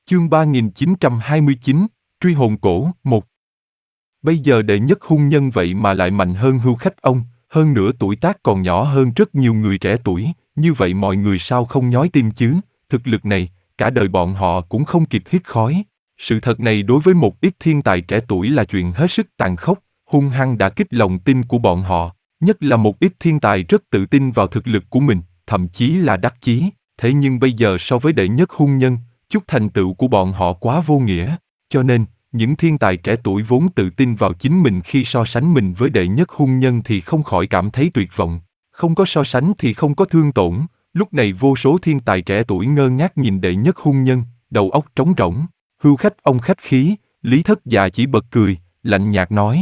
Chương 3929, Truy hồn cổ, 1. Bây giờ đệ nhất hung nhân vậy mà lại mạnh hơn Hưu Khách ông, hơn nữa tuổi tác còn nhỏ hơn rất nhiều người trẻ tuổi, như vậy mọi người sao không nhói tim chứ, thực lực này, cả đời bọn họ cũng không kịp hít khói. Sự thật này đối với một ít thiên tài trẻ tuổi là chuyện hết sức tàn khốc, hung hăng đã kích lòng tin của bọn họ, nhất là một ít thiên tài rất tự tin vào thực lực của mình, thậm chí là đắc chí, thế nhưng bây giờ so với đệ nhất hung nhân, chút thành tựu của bọn họ quá vô nghĩa, cho nên, những thiên tài trẻ tuổi vốn tự tin vào chính mình khi so sánh mình với đệ nhất hung nhân thì không khỏi cảm thấy tuyệt vọng. Không có so sánh thì không có thương tổn, lúc này vô số thiên tài trẻ tuổi ngơ ngác nhìn đệ nhất hung nhân, đầu óc trống rỗng. Hưu Khách ông khách khí, Lý Thất Dạ chỉ bật cười, lạnh nhạt nói.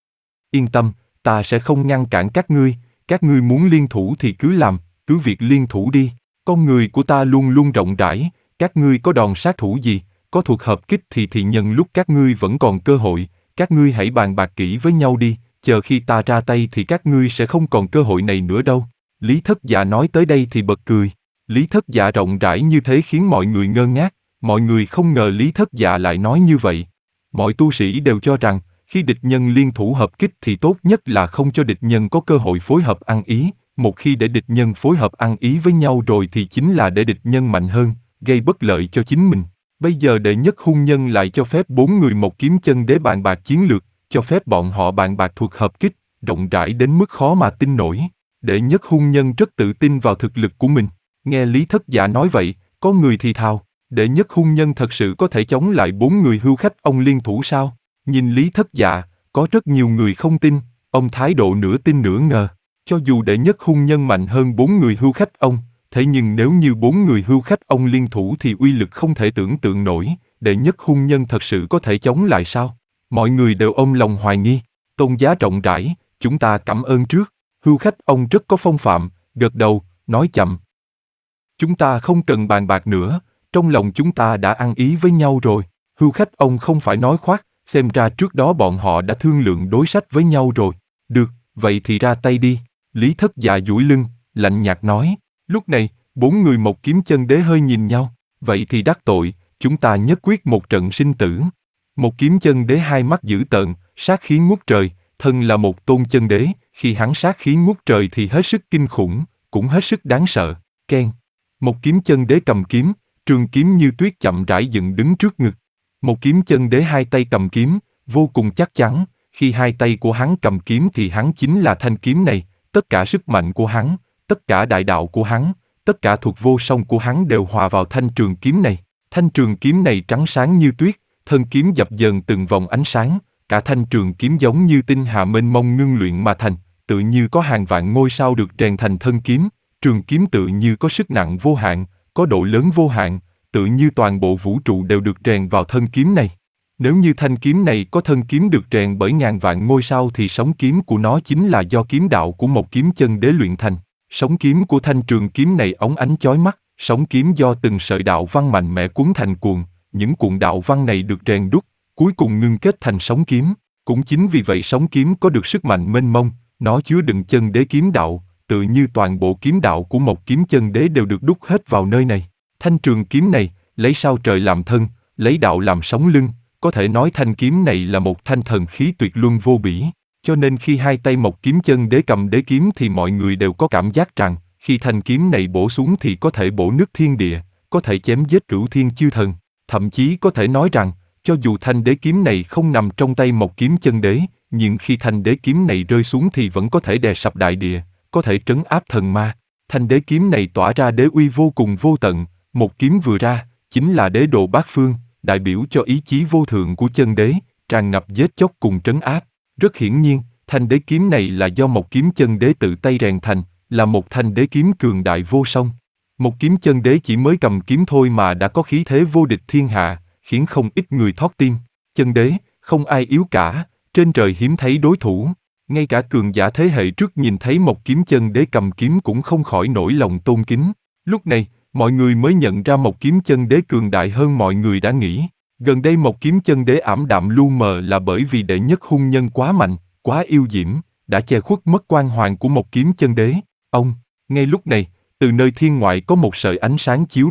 Yên tâm, ta sẽ không ngăn cản các ngươi muốn liên thủ thì cứ làm, cứ việc liên thủ đi, con người của ta luôn luôn rộng rãi, các ngươi có đòn sát thủ gì, có thuộc hợp kích thì nhân lúc các ngươi vẫn còn cơ hội, các ngươi hãy bàn bạc kỹ với nhau đi, chờ khi ta ra tay thì các ngươi sẽ không còn cơ hội này nữa đâu. Lý Thất Dạ nói tới đây thì bật cười, Lý Thất Dạ rộng rãi như thế khiến mọi người ngơ ngác, mọi người không ngờ Lý Thất Dạ lại nói như vậy. Mọi tu sĩ đều cho rằng, khi địch nhân liên thủ hợp kích thì tốt nhất là không cho địch nhân có cơ hội phối hợp ăn ý, một khi để địch nhân phối hợp ăn ý với nhau rồi thì chính là để địch nhân mạnh hơn, gây bất lợi cho chính mình. Bây giờ đệ nhất hung nhân lại cho phép 4 người một kiếm chân đế bàn bạc chiến lược, cho phép bọn họ bàn bạc thuộc hợp kích, rộng rãi đến mức khó mà tin nổi. Đệ nhất hung nhân rất tự tin vào thực lực của mình. Nghe Lý Thất Dạ nói vậy, có người thì thào, đệ nhất hung nhân thật sự có thể chống lại 4 người Hưu Khách ông liên thủ sao? Nhìn Lý Thất Dạ, có rất nhiều người không tin, ông thái độ nửa tin nửa ngờ. Cho dù đệ nhất hung nhân mạnh hơn 4 người Hưu Khách ông, thế nhưng nếu như 4 người Hưu Khách ông liên thủ thì uy lực không thể tưởng tượng nổi, đệ nhất hung nhân thật sự có thể chống lại sao? Mọi người đều ôm lòng hoài nghi, tôn giá rộng rãi, chúng ta cảm ơn trước. Hưu Khách ông rất có phong phạm, gật đầu, nói chậm. Chúng ta không cần bàn bạc nữa, trong lòng chúng ta đã ăn ý với nhau rồi. Hưu Khách ông không phải nói khoác, xem ra trước đó bọn họ đã thương lượng đối sách với nhau rồi. Được, vậy thì ra tay đi. Lý Thất Dạ duỗi lưng, lạnh nhạt nói. Lúc này, 4 người một kiếm chân đế hơi nhìn nhau. Vậy thì đắc tội, chúng ta nhất quyết một trận sinh tử. Một kiếm chân đế hai mắt dữ tợn, sát khí ngút trời, thân là một tôn chân đế, khi hắn sát khí ngút trời thì hết sức kinh khủng, cũng hết sức đáng sợ. Keng. Một kiếm chân đế cầm kiếm, trường kiếm như tuyết chậm rãi dựng đứng trước ngực. Một kiếm chân đế hai tay cầm kiếm, vô cùng chắc chắn, khi hai tay của hắn cầm kiếm thì hắn chính là thanh kiếm này, tất cả sức mạnh của hắn, tất cả đại đạo của hắn, tất cả thuộc vô song của hắn đều hòa vào thanh trường kiếm này. Thanh trường kiếm này trắng sáng như tuyết, thân kiếm dập dờn từng vòng ánh sáng, cả thanh trường kiếm giống như tinh hà mênh mông ngưng luyện mà thành, tự như có hàng vạn ngôi sao được rèn thành thân kiếm, trường kiếm tự như có sức nặng vô hạn, có độ lớn vô hạn, tự như toàn bộ vũ trụ đều được rèn vào thân kiếm này. Nếu như thanh kiếm này có thân kiếm được rèn bởi ngàn vạn ngôi sao thì sóng kiếm của nó chính là do kiếm đạo của một kiếm chân đế luyện thành. Sóng kiếm của thanh trường kiếm này óng ánh chói mắt, sóng kiếm do từng sợi đạo văn mạnh mẽ cuốn thành cuồng, những cuộn đạo văn này được rèn đúc, cuối cùng ngưng kết thành sóng kiếm. Cũng chính vì vậy sóng kiếm có được sức mạnh mênh mông, nó chứa đựng chân đế kiếm đạo, tự như toàn bộ kiếm đạo của một kiếm chân đế đều được đúc hết vào nơi này. Thanh trường kiếm này, lấy sao trời làm thân, lấy đạo làm sống lưng, có thể nói thanh kiếm này là một thanh thần khí tuyệt luân vô bỉ. Cho nên khi hai tay một kiếm chân đế cầm đế kiếm thì mọi người đều có cảm giác rằng, khi thanh kiếm này bổ xuống thì có thể bổ nứt thiên địa, có thể chém giết cửu thiên chư thần, thậm chí có thể nói rằng, cho dù thanh đế kiếm này không nằm trong tay một kiếm chân đế, nhưng khi thanh đế kiếm này rơi xuống thì vẫn có thể đè sập đại địa, có thể trấn áp thần ma. Thanh đế kiếm này tỏa ra đế uy vô cùng vô tận, một kiếm vừa ra, chính là đế độ bát phương, đại biểu cho ý chí vô thượng của chân đế, tràn ngập giết chóc cùng trấn áp. Rất hiển nhiên, thanh đế kiếm này là do một kiếm chân đế tự tay rèn thành, là một thanh đế kiếm cường đại vô song. Một kiếm chân đế chỉ mới cầm kiếm thôi mà đã có khí thế vô địch thiên hạ, khiến không ít người thót tim. Chân đế, không ai yếu cả, trên trời hiếm thấy đối thủ. Ngay cả cường giả thế hệ trước nhìn thấy một kiếm chân đế cầm kiếm cũng không khỏi nổi lòng tôn kính. Lúc này, mọi người mới nhận ra một kiếm chân đế cường đại hơn mọi người đã nghĩ. Gần đây một kiếm chân đế ảm đạm lu mờ là bởi vì đệ nhất hung nhân quá mạnh, quá yêu diễm, đã che khuất mất quang hoàng của một kiếm chân đế. Ngay lúc này, từ nơi thiên ngoại có một sợi ánh sáng chiếu đến,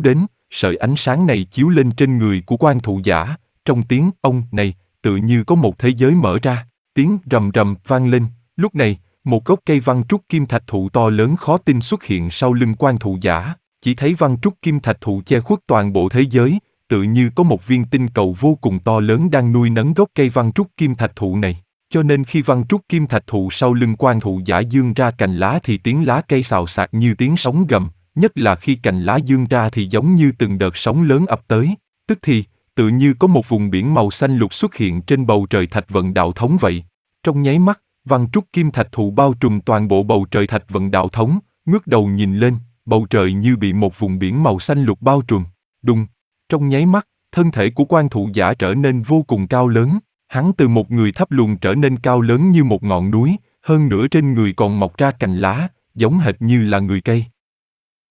sợi ánh sáng này chiếu lên trên người của quan thụ giả, trong tiếng ông này, tự như có một thế giới mở ra, tiếng rầm rầm vang lên, lúc này, một gốc cây văn trúc kim thạch thụ to lớn khó tin xuất hiện sau lưng quan thụ giả, chỉ thấy văn trúc kim thạch thụ che khuất toàn bộ thế giới, tự như có một viên tinh cầu vô cùng to lớn đang nuôi nấng gốc cây văn trúc kim thạch thụ này. Cho nên khi văn trúc kim thạch thụ sau lưng quan thụ giả dương ra cành lá thì tiếng lá cây xào xạc như tiếng sóng gầm, nhất là khi cành lá dương ra thì giống như từng đợt sóng lớn ập tới, tức thì, tự như có một vùng biển màu xanh lục xuất hiện trên bầu trời thạch vận đạo thống vậy. Trong nháy mắt, văn trúc kim thạch thụ bao trùm toàn bộ bầu trời thạch vận đạo thống, ngước đầu nhìn lên, bầu trời như bị một vùng biển màu xanh lục bao trùm. Đùng! Trong nháy mắt, thân thể của quan thụ giả trở nên vô cùng cao lớn, hắn từ một người thấp lùn trở nên cao lớn như một ngọn núi, hơn nữa trên người còn mọc ra cành lá, giống hệt như là người cây.